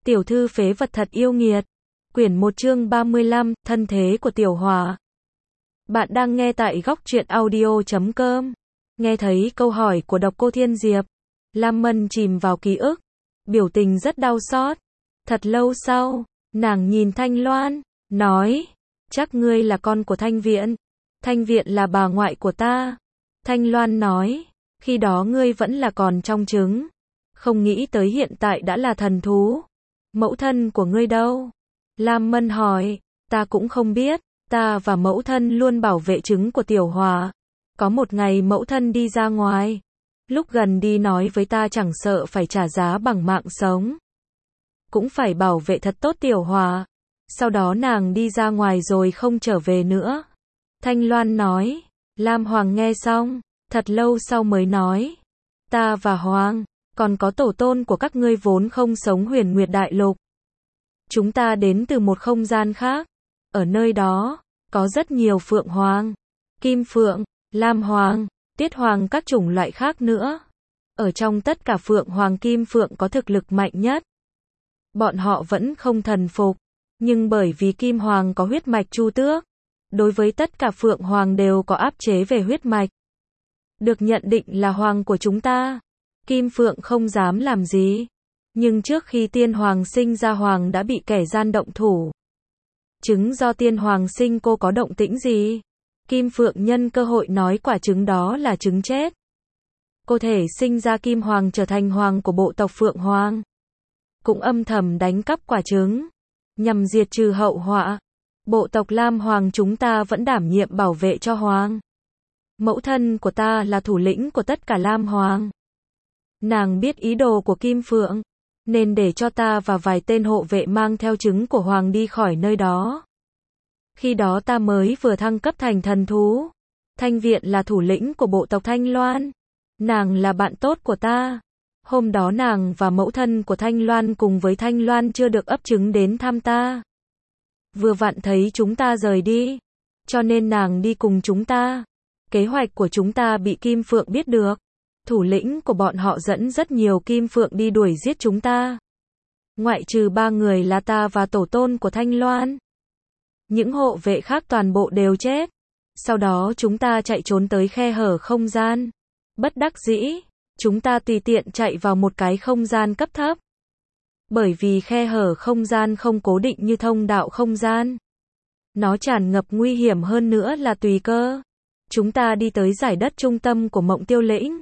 Tiểu thư phế vật thật yêu nghiệt. Quyển 1 chương 35, thân thế của Tiểu Hòa. Bạn đang nghe tại góc truyện audio.com. Nghe thấy câu hỏi của Độc Cô Thiên Diệp, Lam Mân chìm vào ký ức, biểu tình rất đau xót. Thật lâu sau, nàng nhìn Thanh Loan, nói, chắc ngươi là con của Thanh Viện. Thanh Viện là bà ngoại của ta. Thanh Loan nói, khi đó ngươi vẫn là còn trong trứng, không nghĩ tới hiện tại đã là thần thú. Mẫu thân của ngươi đâu? Lam Mân hỏi, ta cũng không biết, ta và mẫu thân luôn bảo vệ trứng của Tiểu Hòa. Có một ngày mẫu thân đi ra ngoài, lúc gần đi nói với ta chẳng sợ phải trả giá bằng mạng sống, cũng phải bảo vệ thật tốt Tiểu Hòa. Sau đó nàng đi ra ngoài rồi không trở về nữa. Thanh Loan nói, Lam Hoàng nghe xong, thật lâu sau mới nói, ta và Hoàng, còn có tổ tôn của các ngươi vốn không sống Huyền Nguyệt Đại Lục. Chúng ta đến từ một không gian khác. Ở nơi đó, có rất nhiều Phượng Hoàng, Kim Phượng, Lam Hoàng, Tiết Hoàng các chủng loại khác nữa. Ở trong tất cả Phượng Hoàng Kim Phượng có thực lực mạnh nhất. Bọn họ vẫn không thần phục, nhưng bởi vì Kim Hoàng có huyết mạch Chu Tước, đối với tất cả Phượng Hoàng đều có áp chế về huyết mạch. Được nhận định là Hoàng của chúng ta. Kim Phượng không dám làm gì. Nhưng trước khi Tiên Hoàng sinh ra Hoàng đã bị kẻ gian động thủ. Trứng do Tiên Hoàng sinh cô có động tĩnh gì? Kim Phượng nhân cơ hội nói quả trứng đó là trứng chết. Cô thể sinh ra Kim Hoàng trở thành Hoàng của bộ tộc Phượng Hoàng. Cũng âm thầm đánh cắp quả trứng, nhằm diệt trừ hậu họa. Bộ tộc Lam Hoàng chúng ta vẫn đảm nhiệm bảo vệ cho Hoàng. Mẫu thân của ta là thủ lĩnh của tất cả Lam Hoàng. Nàng biết ý đồ của Kim Phượng, nên để cho ta và vài tên hộ vệ mang theo trứng của Hoàng đi khỏi nơi đó. Khi đó ta mới vừa thăng cấp thành thần thú. Thanh Viện là thủ lĩnh của bộ tộc Thanh Loan. Nàng là bạn tốt của ta. Hôm đó nàng và mẫu thân của Thanh Loan cùng với Thanh Loan chưa được ấp trứng đến thăm ta. Vừa vặn thấy chúng ta rời đi, cho nên nàng đi cùng chúng ta. Kế hoạch của chúng ta bị Kim Phượng biết được. Thủ lĩnh của bọn họ dẫn rất nhiều Kim Phượng đi đuổi giết chúng ta. Ngoại trừ 3 người là ta và tổ tôn của Thanh Loan. Những hộ vệ khác toàn bộ đều chết. Sau đó chúng ta chạy trốn tới khe hở không gian. Bất đắc dĩ, chúng ta tùy tiện chạy vào một cái không gian cấp thấp. Bởi vì khe hở không gian không cố định như thông đạo không gian. Nó tràn ngập nguy hiểm hơn nữa là tùy cơ. Chúng ta đi tới giải đất trung tâm của Mộng Tiêu Lĩnh.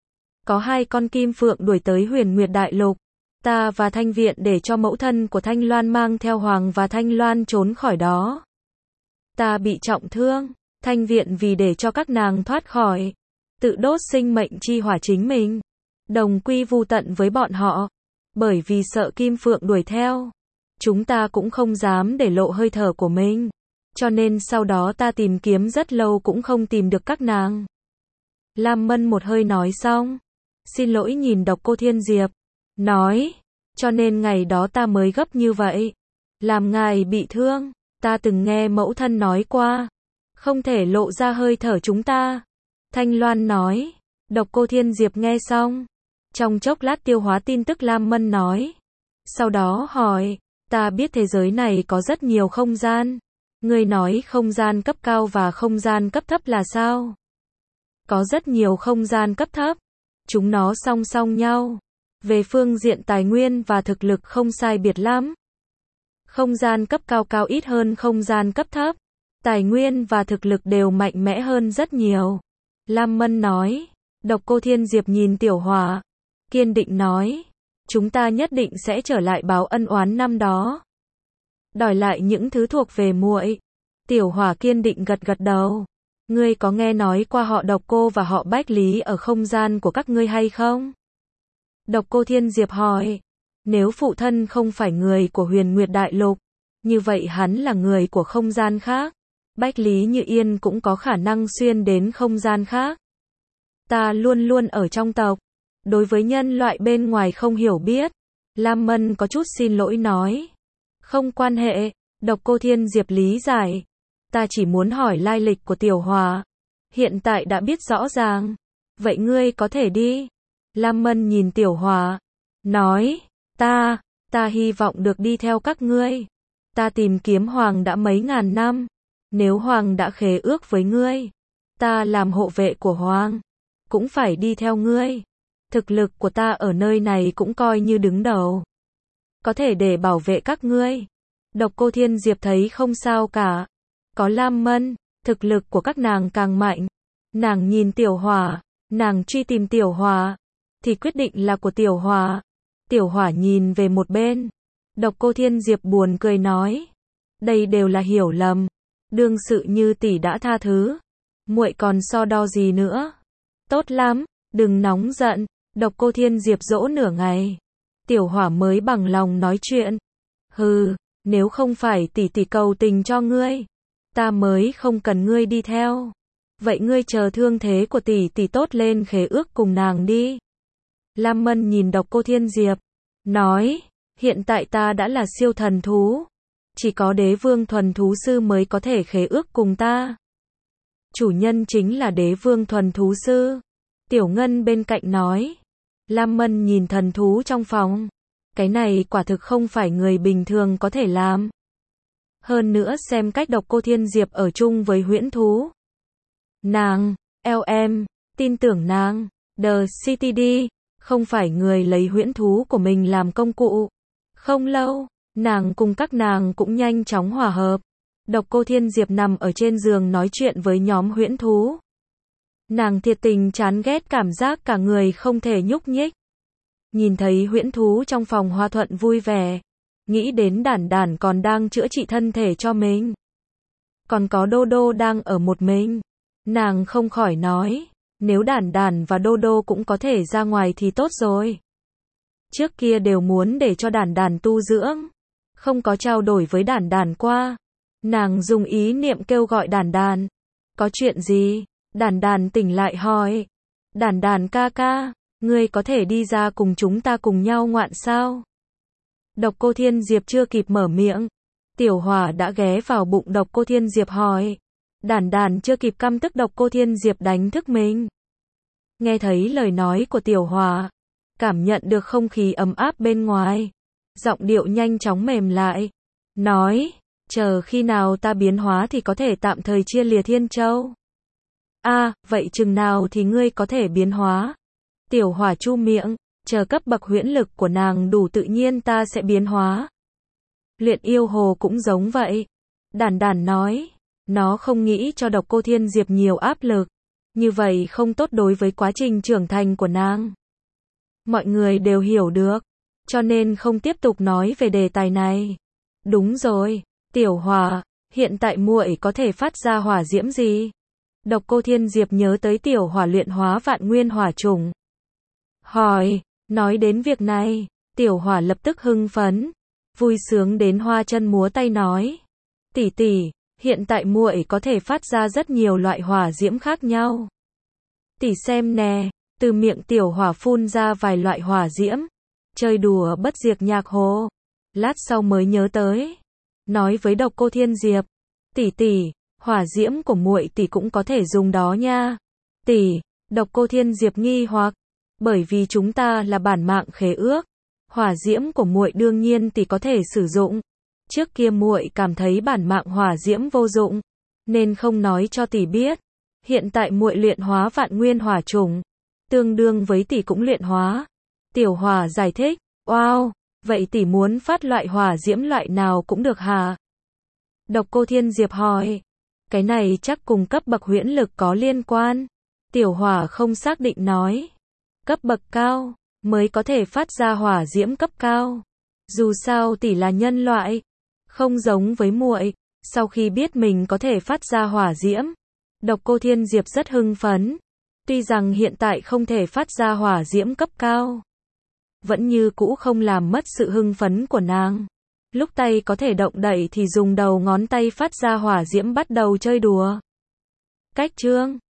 Có 2 con Kim Phượng đuổi tới Huyền Nguyệt Đại Lục. Ta và Thanh Viện để cho mẫu thân của Thanh Loan mang theo Hoàng và Thanh Loan trốn khỏi đó. Ta bị trọng thương. Thanh Viện vì để cho các nàng thoát khỏi, tự đốt sinh mệnh chi hỏa chính mình, đồng quy vu tận với bọn họ. Bởi vì sợ Kim Phượng đuổi theo, chúng ta cũng không dám để lộ hơi thở của mình. Cho nên sau đó ta tìm kiếm rất lâu cũng không tìm được các nàng. Lam Mân một hơi nói xong, xin lỗi nhìn Độc Cô Thiên Diệp, nói, cho nên ngày đó ta mới gấp như vậy. Làm ngài bị thương, ta từng nghe mẫu thân nói qua, không thể lộ ra hơi thở chúng ta. Thanh Loan nói. Độc Cô Thiên Diệp nghe xong, trong chốc lát tiêu hóa tin tức Lam Mân nói. Sau đó hỏi, ta biết thế giới này có rất nhiều không gian. Ngươi nói không gian cấp cao và không gian cấp thấp là sao? Có rất nhiều không gian cấp thấp. Chúng nó song song nhau. Về phương diện tài nguyên và thực lực không sai biệt lắm. Không gian cấp cao cao ít hơn không gian cấp thấp. Tài nguyên và thực lực đều mạnh mẽ hơn rất nhiều. Lam Mân nói. Độc Cô Thiên Diệp nhìn Tiểu Hòa, kiên định nói, chúng ta nhất định sẽ trở lại báo ân oán năm đó, đòi lại những thứ thuộc về muội. Tiểu Hòa kiên định gật gật đầu. Ngươi có nghe nói qua họ Độc Cô và họ Bách Lý ở không gian của các ngươi hay không? Độc Cô Thiên Diệp hỏi. Nếu phụ thân không phải người của Huyền Nguyệt Đại Lục, như vậy hắn là người của không gian khác. Bách Lý Như Yên cũng có khả năng xuyên đến không gian khác. Ta luôn luôn ở trong tộc. Đối với nhân loại bên ngoài không hiểu biết. Lam Mân có chút xin lỗi nói. Không quan hệ. Độc Cô Thiên Diệp lý giải. Ta chỉ muốn hỏi lai lịch của Tiểu Hòa. Hiện tại đã biết rõ ràng. Vậy ngươi có thể đi. Lam Mân nhìn Tiểu Hòa, nói. Ta Ta hy vọng được đi theo các ngươi. Ta tìm kiếm Hoàng đã mấy ngàn năm. Nếu Hoàng đã khế ước với ngươi, ta làm hộ vệ của Hoàng, cũng phải đi theo ngươi. Thực lực của ta ở nơi này cũng coi như đứng đầu, có thể để bảo vệ các ngươi. Độc Cô Thiên Diệp thấy không sao cả. Có Lam Mân, thực lực của các nàng càng mạnh. Nàng nhìn Tiểu Hỏa, nàng truy tìm Tiểu Hỏa, thì quyết định là của Tiểu Hỏa. Tiểu Hỏa nhìn về một bên. Độc Cô Thiên Diệp buồn cười nói, đây đều là hiểu lầm. Đương sự như tỷ đã tha thứ, muội còn so đo gì nữa? Tốt lắm, đừng nóng giận. Độc Cô Thiên Diệp dỗ nửa ngày, Tiểu Hỏa mới bằng lòng nói chuyện. Hừ, nếu không phải tỷ tỷ cầu tình cho ngươi, ta mới không cần ngươi đi theo. Vậy ngươi chờ thương thế của tỷ tỷ tốt lên khế ước cùng nàng đi. Lam Mân nhìn Độc Cô Thiên Diệp, nói, hiện tại ta đã là siêu thần thú, chỉ có Đế Vương Thuần Thú Sư mới có thể khế ước cùng ta. Chủ nhân chính là Đế Vương Thuần Thú Sư. Tiểu Ngân bên cạnh nói. Lam Mân nhìn thần thú trong phòng. Cái này quả thực không phải người bình thường có thể làm. Hơn nữa xem cách Độc Cô Thiên Diệp ở chung với huyễn thú. Nàng, LM, tin tưởng nàng, The CTD, không phải người lấy huyễn thú của mình làm công cụ. Không lâu, nàng cùng các nàng cũng nhanh chóng hòa hợp. Độc Cô Thiên Diệp nằm ở trên giường nói chuyện với nhóm huyễn thú. Nàng thiệt tình chán ghét cảm giác cả người không thể nhúc nhích. Nhìn thấy huyễn thú trong phòng hòa thuận vui vẻ, nghĩ đến Đản Đản còn đang chữa trị thân thể cho mình, còn có Đô Đô đang ở một mình, nàng không khỏi nói, nếu Đản Đản và Đô Đô cũng có thể ra ngoài thì tốt rồi. Trước kia đều muốn để cho Đản Đản tu dưỡng, không có trao đổi với Đản Đản qua. Nàng dùng ý niệm kêu gọi Đản Đản. Có chuyện gì? Đản Đản tỉnh lại hỏi. Đản Đản ca ca, ngươi có thể đi ra cùng chúng ta cùng nhau ngoạn sao? Độc Cô Thiên Diệp chưa kịp mở miệng, Tiểu Hỏa đã ghé vào bụng Độc Cô Thiên Diệp hỏi. Đản Đản chưa kịp căm tức Độc Cô Thiên Diệp đánh thức mình. Nghe thấy lời nói của Tiểu Hỏa, cảm nhận được không khí ấm áp bên ngoài, giọng điệu nhanh chóng mềm lại, nói, chờ khi nào ta biến hóa thì có thể tạm thời chia lìa Thiên Châu. Vậy chừng nào thì ngươi có thể biến hóa? Tiểu Hỏa chu miệng, chờ cấp bậc huyễn lực của nàng đủ tự nhiên ta sẽ biến hóa. Luyện yêu hồ cũng giống vậy. Đản Đản nói, nó không nghĩ cho Độc Cô Thiên Diệp nhiều áp lực, như vậy không tốt đối với quá trình trưởng thành của nàng. Mọi người đều hiểu được, cho nên không tiếp tục nói về đề tài này. Đúng rồi, Tiểu Hỏa, hiện tại muội có thể phát ra hỏa diễm gì? Độc Cô Thiên Diệp nhớ tới Tiểu Hỏa luyện hóa vạn nguyên hỏa chủng. Hỏi, nói đến việc này, Tiểu Hỏa lập tức hưng phấn, vui sướng đến hoa chân múa tay nói. Tỷ tỷ, hiện tại muội có thể phát ra rất nhiều loại hỏa diễm khác nhau. Tỷ xem nè, từ miệng Tiểu Hỏa phun ra vài loại hỏa diễm, chơi đùa bất diệt nhạc hồ. Lát sau mới nhớ tới, nói với Độc Cô Thiên Diệp, tỷ tỷ, hỏa diễm của muội tỷ cũng có thể dùng đó nha. Tỷ, Độc Cô Thiên Diệp nghi hoặc, bởi vì chúng ta là bản mạng khế ước, hỏa diễm của muội đương nhiên tỷ có thể sử dụng. Trước kia muội cảm thấy bản mạng hỏa diễm vô dụng, nên không nói cho tỷ biết. Hiện tại muội luyện hóa vạn nguyên hỏa chủng, tương đương với tỷ cũng luyện hóa. Tiểu Hỏa giải thích, wow, vậy tỷ muốn phát loại hỏa diễm loại nào cũng được hả? Độc Cô Thiên Diệp hỏi, cái này chắc cùng cấp bậc huyễn lực có liên quan. Tiểu Hỏa không xác định nói, cấp bậc cao mới có thể phát ra hỏa diễm cấp cao. Dù sao tỷ là nhân loại, không giống với muội. Sau khi biết mình có thể phát ra hỏa diễm, Độc Cô Thiên Diệp rất hưng phấn. Tuy rằng hiện tại không thể phát ra hỏa diễm cấp cao, vẫn như cũ không làm mất sự hưng phấn của nàng. Lúc tay có thể động đậy thì dùng đầu ngón tay phát ra hỏa diễm bắt đầu chơi đùa. Cách chương